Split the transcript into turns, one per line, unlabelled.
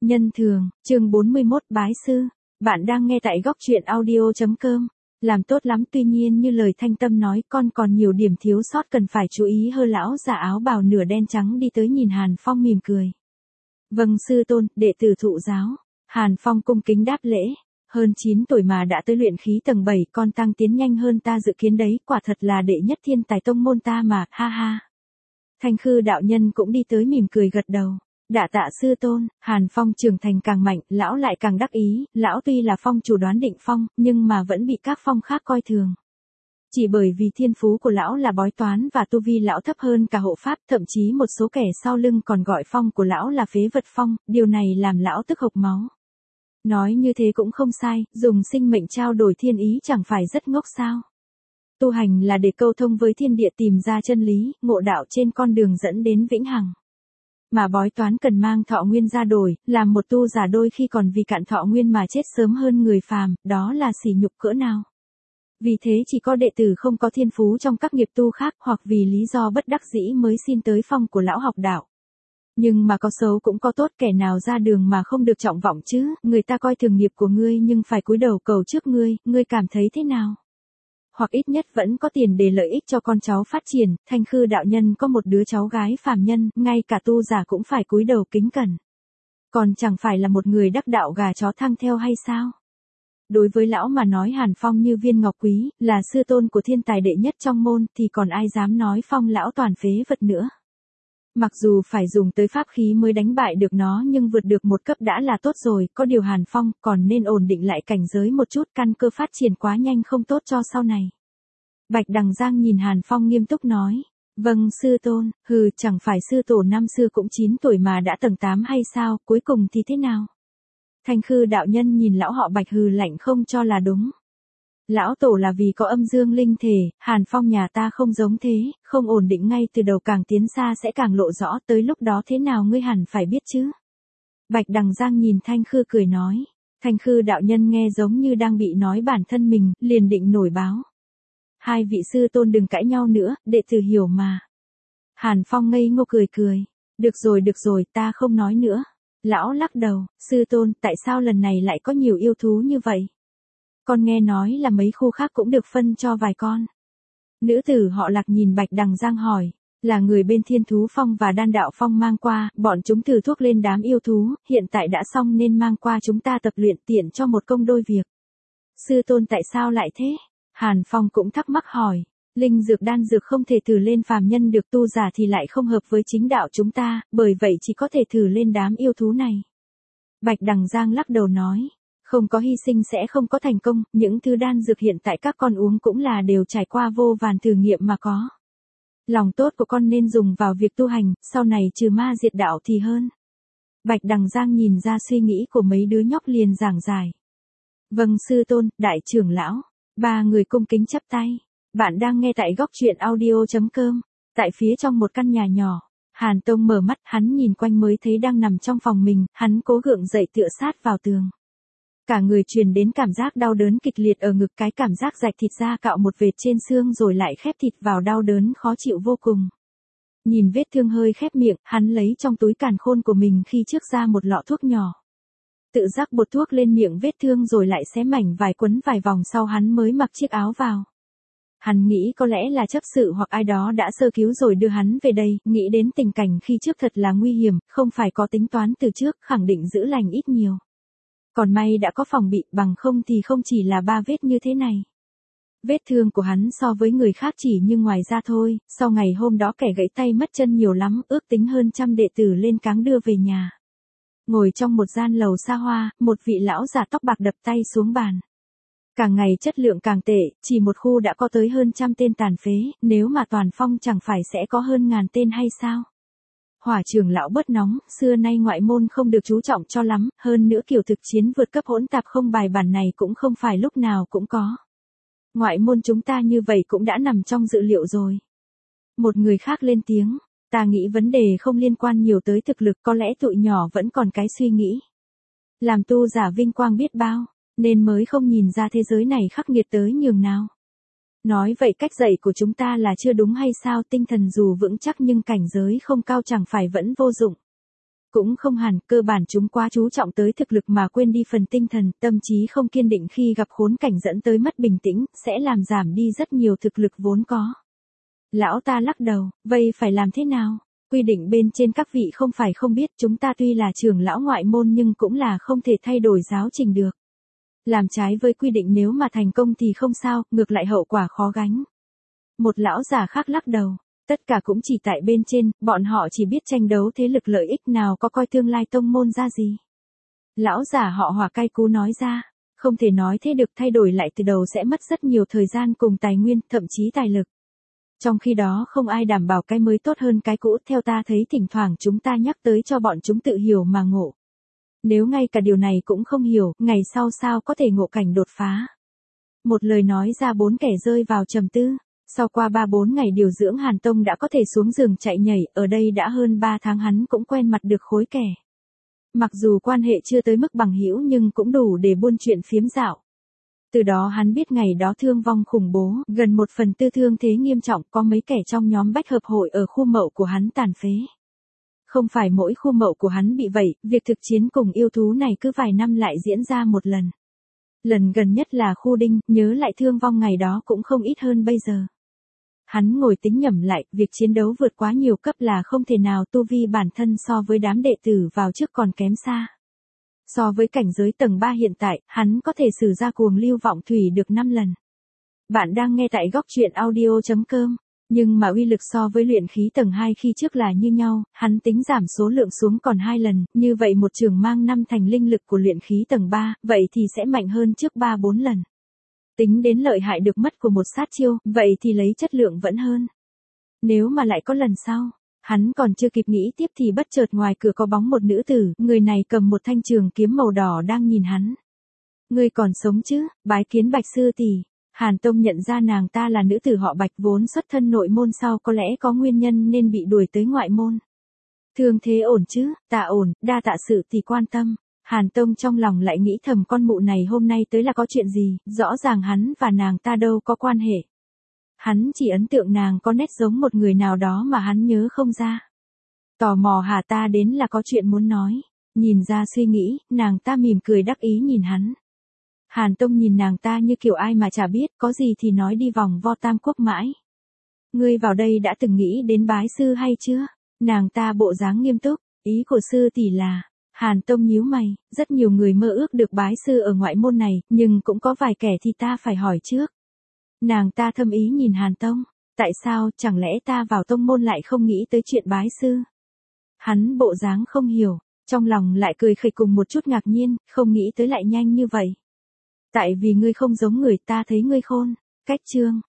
Nhân thường, chương 41 bái sư. Bạn đang nghe tại góc truyện audio.com. Làm tốt lắm, tuy nhiên như lời Thanh Tâm nói, con còn nhiều điểm thiếu sót cần phải chú ý hơn. Lão già áo bào nửa đen trắng đi tới nhìn Hàn Phong mỉm cười. Vâng sư tôn, đệ tử thụ giáo. Hàn Phong cung kính đáp lễ. Hơn 9 tuổi mà đã tới luyện khí tầng 7, con tăng tiến nhanh hơn ta dự kiến đấy, quả thật là đệ nhất thiên tài tông môn ta mà, ha ha. Thanh Khư đạo nhân cũng đi tới mỉm cười gật đầu. Đa tạ sư tôn. Hàn Phong trưởng thành càng mạnh, lão lại càng đắc ý, lão tuy là phong chủ đoán định phong, nhưng mà vẫn bị các phong khác coi thường. Chỉ bởi vì thiên phú của lão là bói toán và tu vi lão thấp hơn cả hộ pháp, thậm chí một số kẻ sau lưng còn gọi phong của lão là phế vật phong, điều này làm lão tức hộc máu. Nói như thế cũng không sai, dùng sinh mệnh trao đổi thiên ý chẳng phải rất ngốc sao? Tu hành là để câu thông với thiên địa, tìm ra chân lý, ngộ đạo trên con đường dẫn đến vĩnh hằng. Mà bói toán cần mang thọ nguyên ra đổi, làm một tu giả đôi khi còn vì cạn thọ nguyên mà chết sớm hơn người phàm, đó là sỉ nhục cỡ nào. Vì thế chỉ có đệ tử không có thiên phú trong các nghiệp tu khác, hoặc vì lý do bất đắc dĩ mới xin tới phong của lão học đạo. Nhưng mà có xấu cũng có tốt, kẻ nào ra đường mà không được trọng vọng chứ, người ta coi thường nghiệp của ngươi nhưng phải cúi đầu cầu trước ngươi cảm thấy thế nào? Hoặc ít nhất vẫn có tiền để lợi ích cho con cháu phát triển. Thanh Khư đạo nhân có một đứa cháu gái phàm nhân, ngay cả tu giả cũng phải cúi đầu kính cẩn. Còn chẳng phải là một người đắc đạo gà chó thăng theo hay sao? Đối với lão mà nói Hàn Phong như viên ngọc quý, là sư tôn của thiên tài đệ nhất trong môn, thì còn ai dám nói phong lão toàn phế vật nữa. Mặc dù phải dùng tới pháp khí mới đánh bại được nó, nhưng vượt được một cấp đã là tốt rồi, có điều Hàn Phong còn nên ổn định lại cảnh giới một chút, căn cơ phát triển quá nhanh không tốt cho sau này. Bạch Đằng Giang nhìn Hàn Phong nghiêm túc nói. Vâng sư tôn. Chẳng phải sư tổ năm xưa cũng 9 tuổi mà đã tầng 8 hay sao, cuối cùng thì thế nào? Thanh Khư đạo nhân nhìn lão họ Bạch lạnh không cho là đúng. Lão tổ là vì có âm dương linh thể, Hàn Phong nhà ta không giống thế, không ổn định ngay từ đầu, càng tiến xa sẽ càng lộ rõ, tới lúc đó thế nào ngươi hẳn phải biết chứ. Bạch Đằng Giang nhìn Thanh Khư cười nói. Thanh Khư đạo nhân nghe giống như đang bị nói bản thân mình, liền định nổi báo. Hai vị sư tôn đừng cãi nhau nữa, đệ tử hiểu mà. Hàn Phong ngây ngô cười. Được rồi, ta không nói nữa. Lão lắc đầu. Sư tôn, tại sao lần này lại có nhiều yêu thú như vậy? Con nghe nói là mấy khu khác cũng được phân cho vài con. Nữ tử họ Lạc nhìn Bạch Đằng Giang hỏi. Là người bên Thiên Thú Phong và Đan Đạo Phong mang qua, bọn chúng thử thuốc lên đám yêu thú, hiện tại đã xong nên mang qua chúng ta tập luyện, tiện cho một công đôi việc. Sư tôn tại sao lại thế? Hàn Phong cũng thắc mắc hỏi. Linh dược đan dược không thể thử lên phàm nhân được, tu giả thì lại không hợp với chính đạo chúng ta, bởi vậy chỉ có thể thử lên đám yêu thú này. Bạch Đằng Giang lắc đầu nói. Không có hy sinh sẽ không có thành công, những thứ đan dược hiện tại các con uống cũng là đều trải qua vô vàn thử nghiệm mà có. Lòng tốt của con nên dùng vào việc tu hành, sau này trừ ma diệt đạo thì hơn. Bạch Đằng Giang nhìn ra suy nghĩ của mấy đứa nhóc liền giảng giải. Vâng sư tôn, đại trưởng lão. Ba người cung kính chắp tay. Bạn đang nghe tại góc truyện audio.com. Tại phía trong một căn nhà nhỏ, Hàn Tông mở mắt, hắn nhìn quanh mới thấy đang nằm trong phòng mình, hắn cố gượng dậy tựa sát vào tường. Cả người truyền đến cảm giác đau đớn kịch liệt ở ngực, cái cảm giác rạch thịt ra cạo một vệt trên xương rồi lại khép thịt vào, đau đớn khó chịu vô cùng. Nhìn vết thương hơi khép miệng, hắn lấy trong túi càn khôn của mình khi trước ra một lọ thuốc nhỏ. Tự rắc bột thuốc lên miệng vết thương rồi lại xé mảnh vải, quấn vài vòng sau hắn mới mặc chiếc áo vào. Hắn nghĩ có lẽ là chấp sự hoặc ai đó đã sơ cứu rồi đưa hắn về đây, nghĩ đến tình cảnh khi trước thật là nguy hiểm, không phải có tính toán từ trước, khẳng định giữ lành ít nhiều. Còn may đã có phòng bị, bằng không thì không chỉ là 3 vết như thế này. Vết thương của hắn so với người khác chỉ như ngoài da thôi, sau ngày hôm đó kẻ gãy tay mất chân nhiều lắm, ước tính hơn 100 đệ tử lên cáng đưa về nhà. Ngồi trong một gian lầu xa hoa, một vị lão già tóc bạc đập tay xuống bàn. Càng ngày chất lượng càng tệ, chỉ một khu đã có tới hơn 100 tên tàn phế, nếu mà toàn phong chẳng phải sẽ có hơn 1000 tên hay sao? Hỏa trưởng lão bớt nóng, xưa nay ngoại môn không được chú trọng cho lắm, hơn nữa kiểu thực chiến vượt cấp hỗn tạp không bài bản này cũng không phải lúc nào cũng có. Ngoại môn chúng ta như vậy cũng đã nằm trong dự liệu rồi. Một người khác lên tiếng, ta nghĩ vấn đề không liên quan nhiều tới thực lực, có lẽ tụi nhỏ vẫn còn cái suy nghĩ. Làm tu giả vinh quang biết bao, nên mới không nhìn ra thế giới này khắc nghiệt tới nhường nào. Nói vậy cách dạy của chúng ta là chưa đúng hay sao? Tinh thần dù vững chắc nhưng cảnh giới không cao chẳng phải vẫn vô dụng. Cũng không hẳn, cơ bản chúng quá chú trọng tới thực lực mà quên đi phần tinh thần, tâm trí không kiên định khi gặp khốn cảnh dẫn tới mất bình tĩnh, sẽ làm giảm đi rất nhiều thực lực vốn có. Lão ta lắc đầu, vậy phải làm thế nào? Quy định bên trên các vị không phải không biết, chúng ta tuy là trưởng lão ngoại môn nhưng cũng là không thể thay đổi giáo trình được. Làm trái với quy định nếu mà thành công thì không sao, ngược lại hậu quả khó gánh. Một lão già khác lắc đầu, tất cả cũng chỉ tại bên trên, bọn họ chỉ biết tranh đấu thế lực lợi ích nào có coi tương lai tông môn ra gì. Lão già họ Hòa cay cú nói ra, không thể nói thế được, thay đổi lại từ đầu sẽ mất rất nhiều thời gian cùng tài nguyên, thậm chí tài lực. Trong khi đó không ai đảm bảo cái mới tốt hơn cái cũ, theo ta thấy thỉnh thoảng chúng ta nhắc tới cho bọn chúng tự hiểu mà ngộ. Nếu ngay cả điều này cũng không hiểu, ngày sau sao có thể ngộ cảnh đột phá. Một lời nói ra bốn kẻ rơi vào trầm tư. Sau qua 3-4 ngày điều dưỡng Hàn Tông đã có thể xuống giường chạy nhảy, ở đây đã hơn 3 tháng hắn cũng quen mặt được khối kẻ. Mặc dù quan hệ chưa tới mức bằng hữu nhưng cũng đủ để buôn chuyện phiếm dạo. Từ đó hắn biết ngày đó thương vong khủng bố, gần 1/4 thương thế nghiêm trọng, có mấy kẻ trong nhóm bách hợp hội ở khu mậu của hắn tàn phế. Không phải mỗi khu mậu của hắn bị vậy, việc thực chiến cùng yêu thú này cứ vài năm lại diễn ra một lần. Lần gần nhất là khu đinh, nhớ lại thương vong ngày đó cũng không ít hơn bây giờ. Hắn ngồi tính nhẩm lại, việc chiến đấu vượt quá nhiều cấp là không thể nào, tu vi bản thân so với đám đệ tử vào trước còn kém xa. So với cảnh giới tầng 3 hiện tại, hắn có thể sử ra cuồng lưu vọng thủy được 5 lần. Bạn đang nghe tại góc truyện audio.com. Nhưng mà uy lực so với luyện khí tầng 2 khi trước là như nhau, hắn tính giảm số lượng xuống còn 2 lần, như vậy một trường mang 5 thành linh lực của luyện khí tầng 3, vậy thì sẽ mạnh hơn trước 3-4 lần. Tính đến lợi hại được mất của một sát chiêu, vậy thì lấy chất lượng vẫn hơn. Nếu mà lại có lần sau, hắn còn chưa kịp nghĩ tiếp thì bất chợt ngoài cửa có bóng một nữ tử, người này cầm một thanh trường kiếm màu đỏ đang nhìn hắn. Ngươi còn sống chứ, bái kiến Bạch sư tỷ. Hàn Tông nhận ra nàng ta là nữ tử họ Bạch vốn xuất thân nội môn, sau có lẽ có nguyên nhân nên bị đuổi tới ngoại môn. Thương thế ổn chứ? Tạ ổn, đa tạ sự tỷ quan tâm. Hàn Tông trong lòng lại nghĩ thầm con mụ này hôm nay tới là có chuyện gì, rõ ràng hắn và nàng ta đâu có quan hệ. Hắn chỉ ấn tượng nàng có nét giống một người nào đó mà hắn nhớ không ra. Tò mò hả, ta đến là có chuyện muốn nói. Nhìn ra suy nghĩ, nàng ta mỉm cười đắc ý nhìn hắn. Hàn Tông nhìn nàng ta như kiểu ai mà chả biết, có gì thì nói đi vòng vo Tam Quốc mãi. Ngươi vào đây đã từng nghĩ đến bái sư hay chưa? Nàng ta bộ dáng nghiêm túc, ý của sư tỷ là... Hàn Tông nhíu mày, rất nhiều người mơ ước được bái sư ở ngoại môn này, nhưng cũng có vài kẻ thì ta phải hỏi trước. Nàng ta thâm ý nhìn Hàn Tông, tại sao, chẳng lẽ ta vào tông môn lại không nghĩ tới chuyện bái sư? Hắn bộ dáng không hiểu, trong lòng lại cười khẩy cùng một chút ngạc nhiên, không nghĩ tới lại nhanh như vậy. Tại vì ngươi không giống người, ta thấy ngươi khôn. Cách chương